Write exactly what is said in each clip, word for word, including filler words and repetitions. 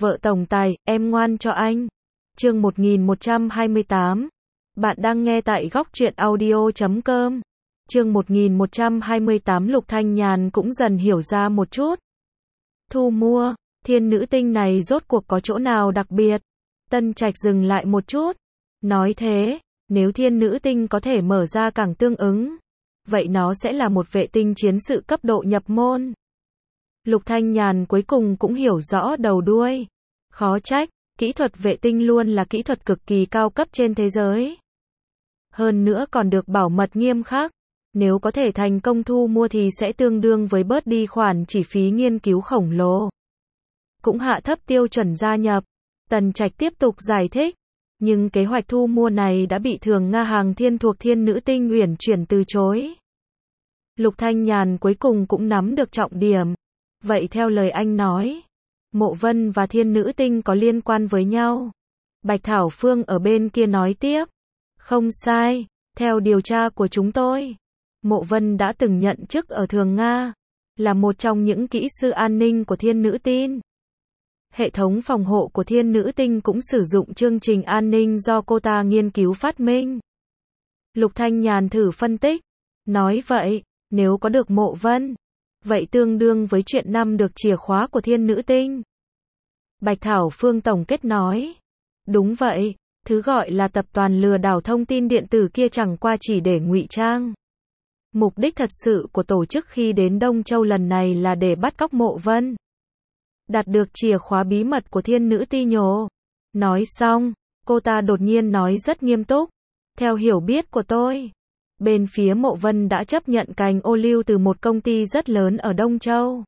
Vợ tổng tài, em ngoan cho anh. Chương một nghìn một trăm hai mươi tám. Bạn đang nghe tại góc truyện audio chấm com. Chương một nghìn một trăm hai mươi tám. Lục Thanh Nhàn cũng dần hiểu ra một chút. Thu mua, thiên nữ tinh này rốt cuộc có chỗ nào đặc biệt? Tân Trạch dừng lại một chút. Nói thế, nếu thiên nữ tinh có thể mở ra cảng tương ứng, vậy nó sẽ là một vệ tinh chiến sự cấp độ nhập môn. Lục Thanh Nhàn cuối cùng cũng hiểu rõ đầu đuôi. Khó trách, kỹ thuật vệ tinh luôn là kỹ thuật cực kỳ cao cấp trên thế giới. Hơn nữa còn được bảo mật nghiêm khắc. Nếu có thể thành công thu mua thì sẽ tương đương với bớt đi khoản chi phí nghiên cứu khổng lồ. Cũng hạ thấp tiêu chuẩn gia nhập. Tần Trạch tiếp tục giải thích. Nhưng kế hoạch thu mua này đã bị Thường Nga Hàng Thiên thuộc Thiên Nữ Tinh uyển chuyển từ chối. Lục Thanh Nhàn cuối cùng cũng nắm được trọng điểm. Vậy theo lời anh nói, Mộ Vân và Thiên Nữ Tinh có liên quan với nhau. Bạch Thảo Phương ở bên kia nói tiếp. Không sai, theo điều tra của chúng tôi, Mộ Vân đã từng nhận chức ở Thường Nga, là một trong những kỹ sư an ninh của Thiên Nữ Tinh. Hệ thống phòng hộ của Thiên Nữ Tinh cũng sử dụng chương trình an ninh do cô ta nghiên cứu phát minh. Lục Thanh Nhàn thử phân tích, nói vậy, nếu có được Mộ Vân, vậy tương đương với chuyện năm được chìa khóa của Thiên Nữ Tinh. Bạch Thảo Phương tổng kết nói, đúng vậy, thứ gọi là tập đoàn lừa đảo thông tin điện tử kia chẳng qua chỉ để ngụy trang. Mục đích thật sự của tổ chức khi đến Đông Châu lần này là để bắt cóc Mộ Vân, đạt được chìa khóa bí mật của Thiên Nữ Tinh nhổ. Nói xong, cô ta đột nhiên nói rất nghiêm túc. Theo hiểu biết của tôi, bên phía Mộ Vân đã chấp nhận cành ô liu từ một công ty rất lớn ở Đông Châu.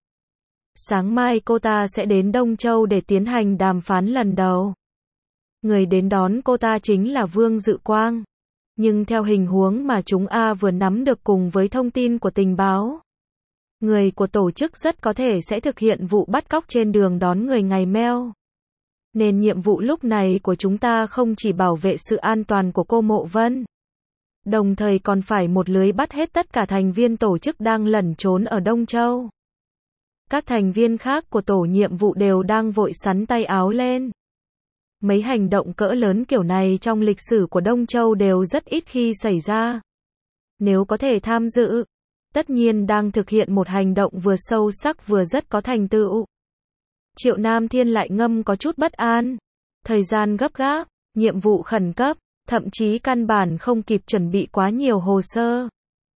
Sáng mai cô ta sẽ đến Đông Châu để tiến hành đàm phán lần đầu. Người đến đón cô ta chính là Vương Dự Quang. Nhưng theo hình huống mà chúng A vừa nắm được cùng với thông tin của tình báo, người của tổ chức rất có thể sẽ thực hiện vụ bắt cóc trên đường đón người ngày meo. Nên nhiệm vụ lúc này của chúng ta không chỉ bảo vệ sự an toàn của cô Mộ Vân, đồng thời còn phải một lưới bắt hết tất cả thành viên tổ chức đang lẩn trốn ở Đông Châu. Các thành viên khác của tổ nhiệm vụ đều đang vội xắn tay áo lên. Mấy hành động cỡ lớn kiểu này trong lịch sử của Đông Châu đều rất ít khi xảy ra. Nếu có thể tham dự, tất nhiên đang thực hiện một hành động vừa sâu sắc vừa rất có thành tựu. Triệu Nam Thiên lại ngâm có chút bất an. Thời gian gấp gáp, nhiệm vụ khẩn cấp, thậm chí căn bản không kịp chuẩn bị quá nhiều hồ sơ.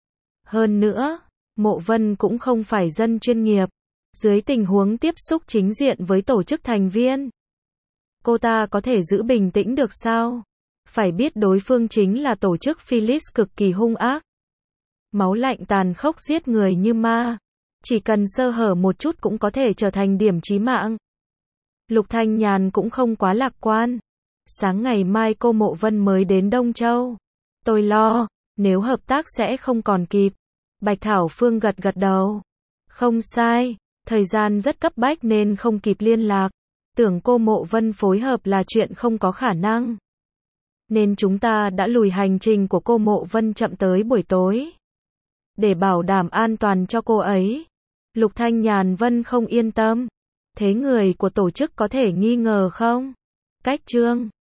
Hơn nữa, Mộ Vân cũng không phải dân chuyên nghiệp. Dưới tình huống tiếp xúc chính diện với tổ chức thành viên, cô ta có thể giữ bình tĩnh được sao? Phải biết đối phương chính là tổ chức Phyllis cực kỳ hung ác. Máu lạnh tàn khốc giết người như ma. Chỉ cần sơ hở một chút cũng có thể trở thành điểm chí mạng. Lục Thanh Nhàn cũng không quá lạc quan. Sáng ngày mai cô Mộ Vân mới đến Đông Châu. Tôi lo, nếu hợp tác sẽ không còn kịp. Bạch Thảo Phương gật gật đầu. Không sai, thời gian rất cấp bách nên không kịp liên lạc. Tưởng cô Mộ Vân phối hợp là chuyện không có khả năng. Nên chúng ta đã lùi hành trình của cô Mộ Vân chậm tới buổi tối. Để bảo đảm an toàn cho cô ấy. Lục Thanh Nhàn Vân không yên tâm. Thế người của tổ chức có thể nghi ngờ không? Cách chương